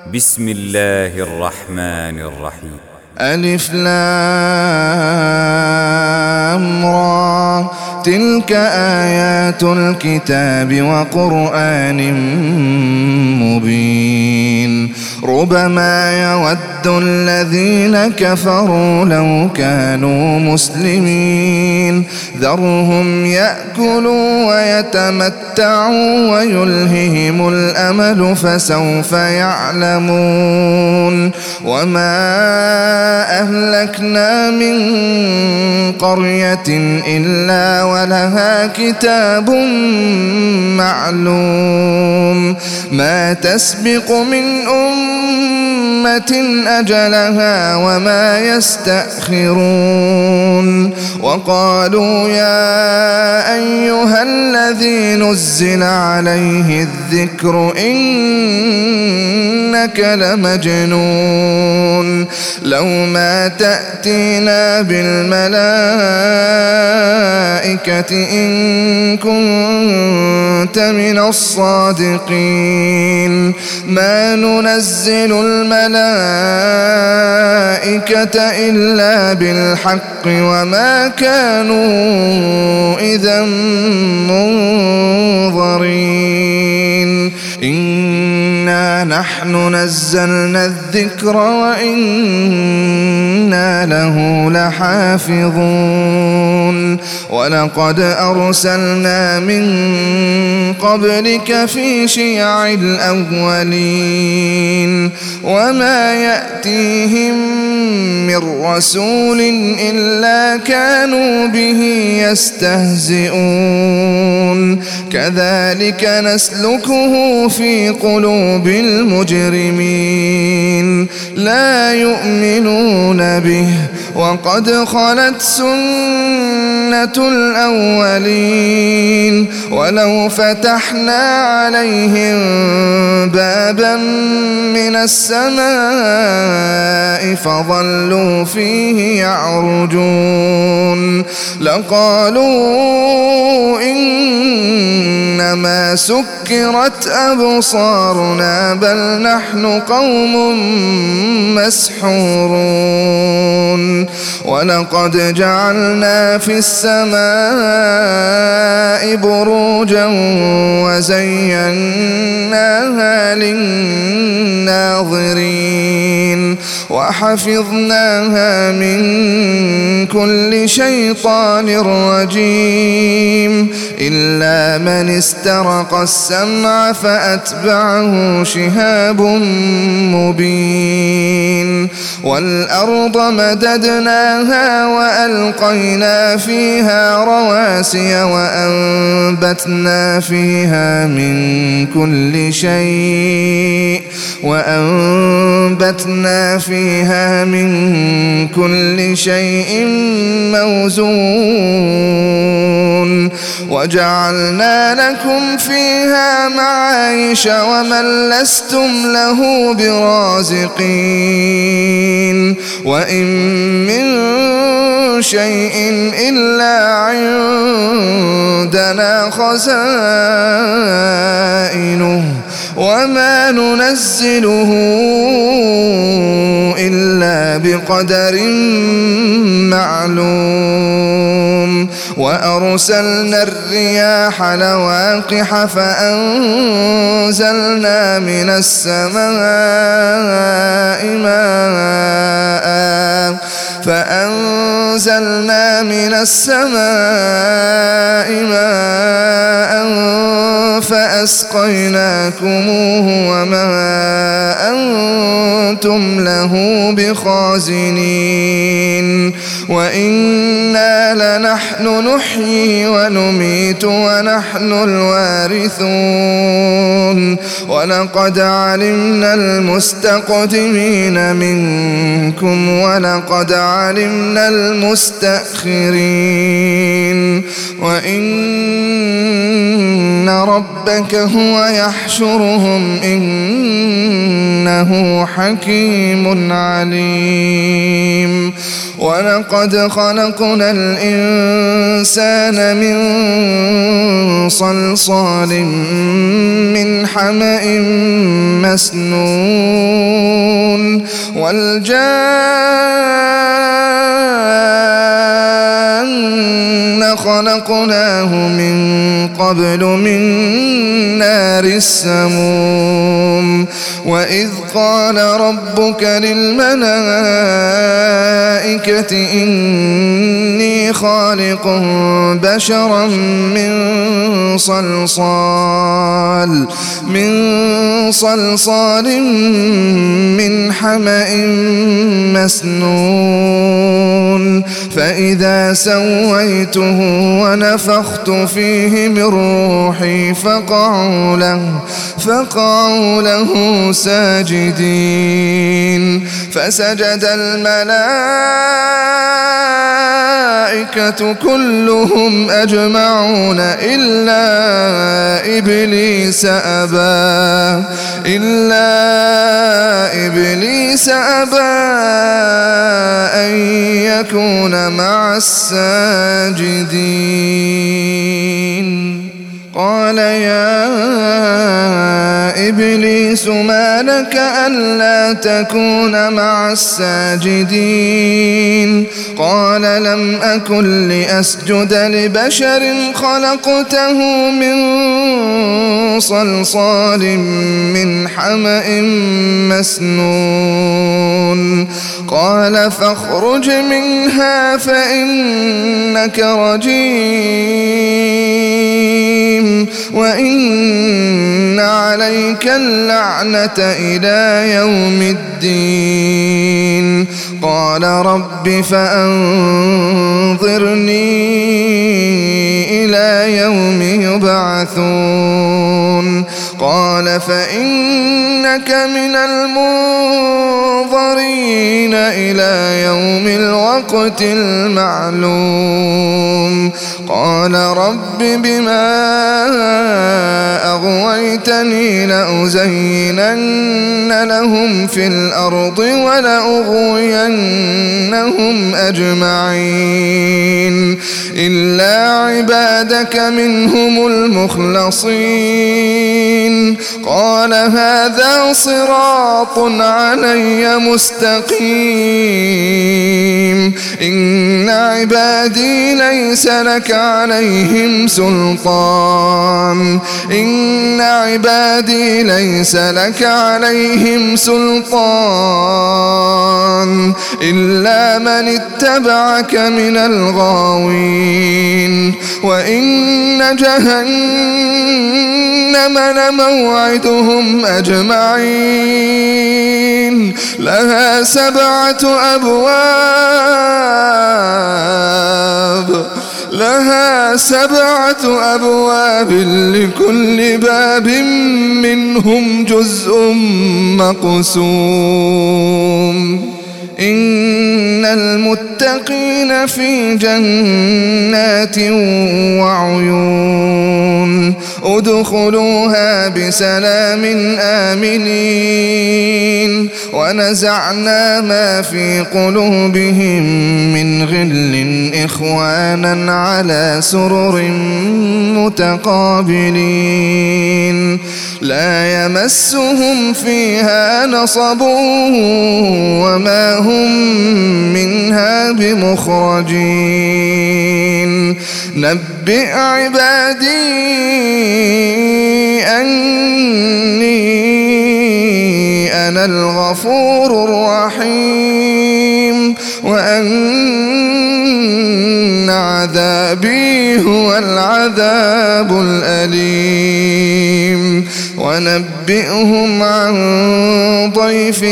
بسم الله الرحمن الرحيم. ألف لام را، تلك آيات الكتاب وقرآن مبين. ربما يود الذين كفروا لو كانوا مسلمين، ذرهم يأكلوا ويتمتعوا ويلههم الأمل فسوف يعلمون. وما أهلكنا من قرية إلا ولها كتاب معلوم، ما تسبق من أمة أجلها وما يستأخرون. وقالوا يا أيها الذي نزل عليه الذكر إنك لمجنون، لو ما تأتينا بالملائكة إن كنت من الصادقين. ما ننزل الملائكة إلا بالحق وما كانوا إذا منظرين. إنا نحن نزلنا الذكر وإنا له لحافظون. ولقد أرسلنا من قبلك في شيع الأولين، وما يأتيهم من رسول إلا كانوا به يستهزئون. كذلك نسلكه في قلوب المجرمين، لا يؤمنون به وقد خلت سنة الأولين. ولو فتحنا عليهم بابا من السماء فظلوا فيه يعرجون لقالوا إنما سكرت أبصارنا بل نحن قوم مسحورون. ولقد جعلنا في السماء بروجا وزيناها للناظرين وحفظناها من كل شيطان رجيم إلا من استرق السمع فأتبعه شهاب مبين. والأرض مددناها وألقينا فيها رواسي وأنبتنا فيها من كل شيء موزون. وجعلنا لكم فيها معايش ومن لستم له برازقين. وإن من شيء إلا عندنا خزائنه وما ننزله إلا بقدر معلوم. وأرسلنا الرياح لواقح فأنزلنا من السماء ماء فأسقيناكموه وما أنتم له بخازنين. وإنا لنحن نحيي ونميت ونحن الوارثون. ولقد علمنا المستقدمين منكم ولقد علمنا المستأخرين. وإن ربك هو يحشرهم إنه حكيم عليم. ولقد خلقنا الإنسان من صلصال من حمأ مسنون والجان خلقناه من قبل من نار السموم وإذ قال ربك للملائكة إني خالق بشرا من صلصال من حمأ مسنون فإذا سويته ونفخت فيه من روحي فقعوا له ساجدين فسجد الملائكة كلهم أجمعون إلا إبليس أبى أن يكون مع الساجدين قال يا إبليس ما لك ألا تكون مع الساجدين قال لم أكن لأسجد لبشر خلقته من صلصال من حمأ مسنون قال فاخرج منها فإنك رجيم وإن عليك اللعنة إلى يوم الدين قال رب فأنظرني إلى يوم يبعثون قال فإنك من المنظرين إلى يوم الوقت المعلوم قال رب بما أغويتني لأزينن لهم في الأرض ولأغوينهم أجمعين إلا عبادك منهم المخلصين قال هذا صراط علي مستقيم إن عبادي ليس لك عليهم سلطان إلا من اتبعك من الغاوين وإن جهنم لموعدهم أجمعين لها 7 أبواب لكل باب منهم جزء مقسوم إن المتقين في جنات وعيون ادخلوها بسلام آمنين ونزعنا ما في قلوبهم من غل إخوانا على سرر متقابلين لا يمسهم فيها نصب وما هم منها بمخرجين نبئ عبادي أني أنا الغفور الرحيم وأن عذابي هو العذاب الأليم ونبئهم عن ضيف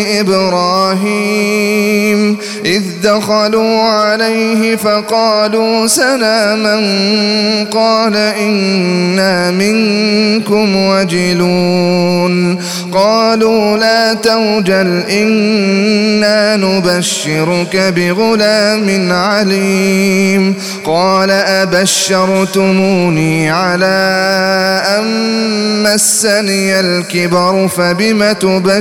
إبراهيم إذ دخلوا عليه فقالوا سلاما قال إنا منكم وجلون قالوا لا توجل إنا نبشرك بغلام عليم قال أبشرتموني على أن مسني الكبر فبم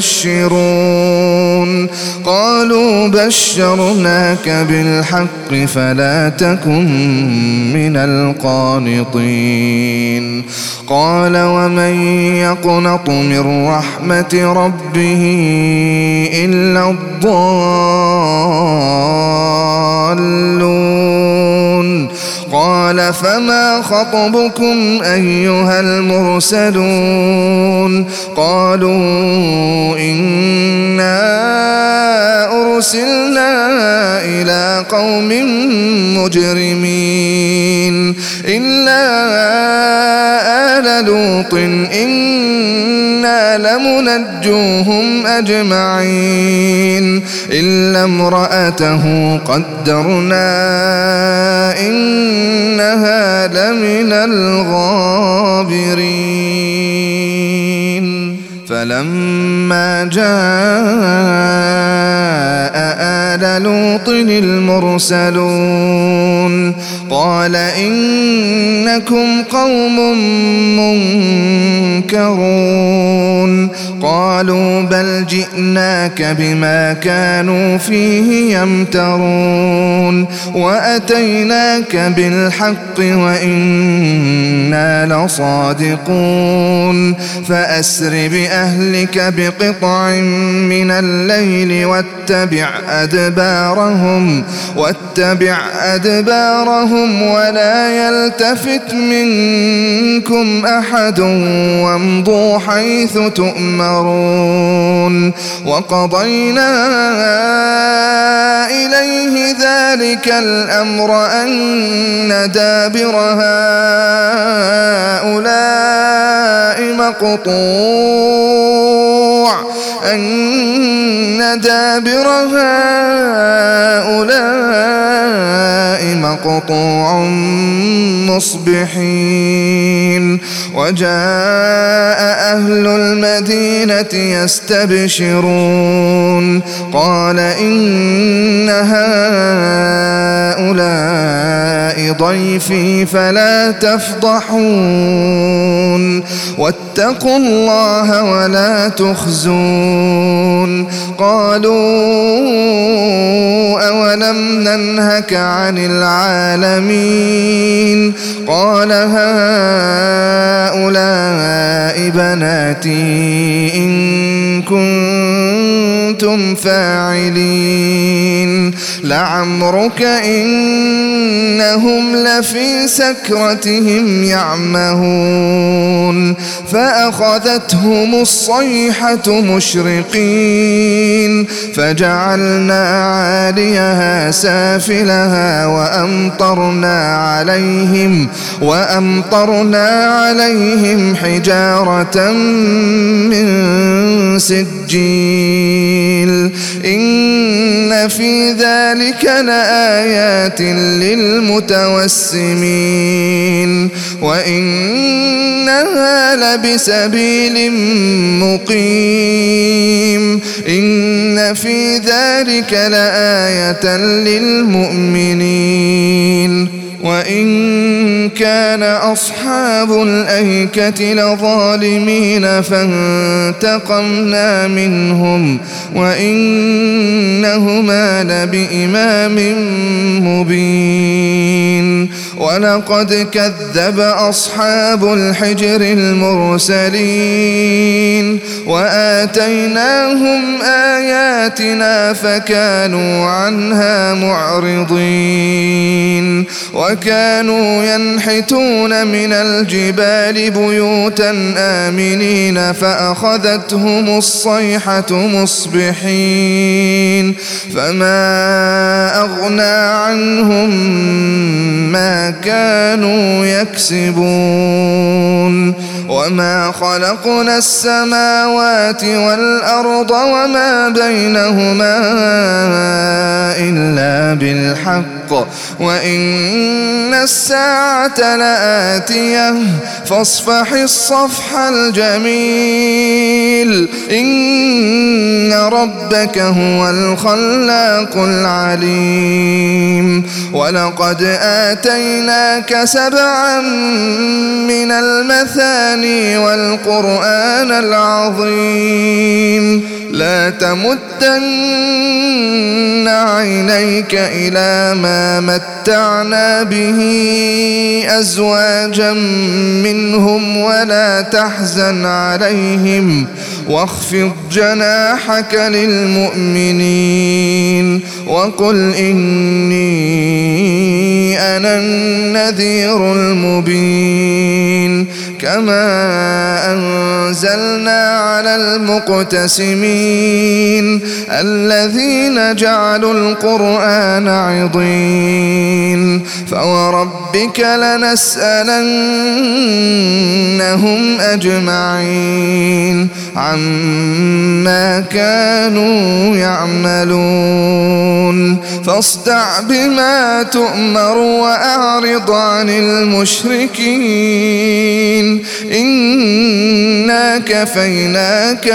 تبشرون قالوا بشرناك بالحق فلا تكن من القانطين قال ومن يقنط من رحمة ربه إلا الضالون قال فما خطبكم أيها المرسلون قالوا إنا أرسلنا إلى قوم مجرمين إلا آل لوط إنا لمنجوهم أجمعين إلا امرأته قدرنا إنها لمن الغابرين فلما جاء آل لوط المرسلون قال إنكم قوم منكرون قالوا بل جئناك بما كانوا فيه يمترون وأتيناك بالحق وإنا لصادقون فأسر بأهلك بقطع من الليل واتبع أدبارهم ولا يلتفت منكم أحد وامضوا حيث تؤمرون وقضينا إليه ذلك الأمر أن دابر هؤلاء مقطوع مصبحين وجاء أهل المدينة يستبشرون قال إن هؤلاء ضيفي فلا تفضحون واتقوا الله ولا تخزون قالوا أولم ننهك عن العالمين قال هؤلاء بناتي إن كنتم فاعلين لعمرك إنهم لفي سكرتهم يعمهون فأخذتهم الصيحة مشرقين فجعلنا عاليها سافلها وأمطرنا عليهم حجارة من سجيل إن في ذلك لآيات للمتوسمين وإنها لبسبيل مقيم إن في ذلك لآية للمؤمنين وإن كان أصحاب الأيكة لظالمين فانتقمنا منهم وإنهما لبإمام مبين ولقد كذب أصحاب الحجر المرسلين وآتيناهم آياتنا فكانوا عنها معرضين وكانوا ينحتون من الجبال بيوتا آمنين فأخذتهم الصيحة مصبحين فما أغنى عنهم ما كانوا يكسبون وما خلقنا السماوات والأرض وما بينهما إلا بالحق وإن الساعة لآتية فاصفح الصفح الجميل إن ربك هو الخلاق العليم ولقد آتيناك 7 من المثاني والقرآن العظيم لا تمدن عينيك إلى ما متعنا به أزواجا منهم ولا تحزن عليهم واخفض جناحك للمؤمنين وقل إني أنا النذير المبين كما أنزلنا على المقتسمين الذين جعلوا القرآن عضين فوربك لنسألنهم أجمعين عما كانوا يعملون فاصدع بما تؤمر وأعرض عن المشركين إنا كفيناك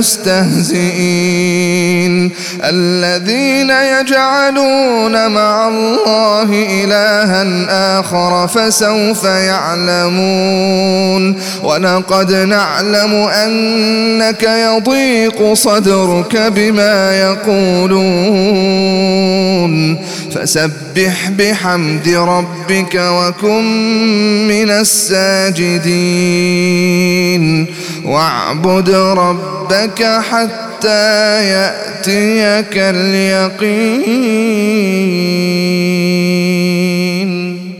المستهزئين الذين يجعلون مع الله إلها آخر فسوف يعلمون ولقد نعلم أنك يضيق صدرك بما يقولون فسبح بحمد ربك وكن من الساجدين واعبد ربك حتى يأتيك اليقين.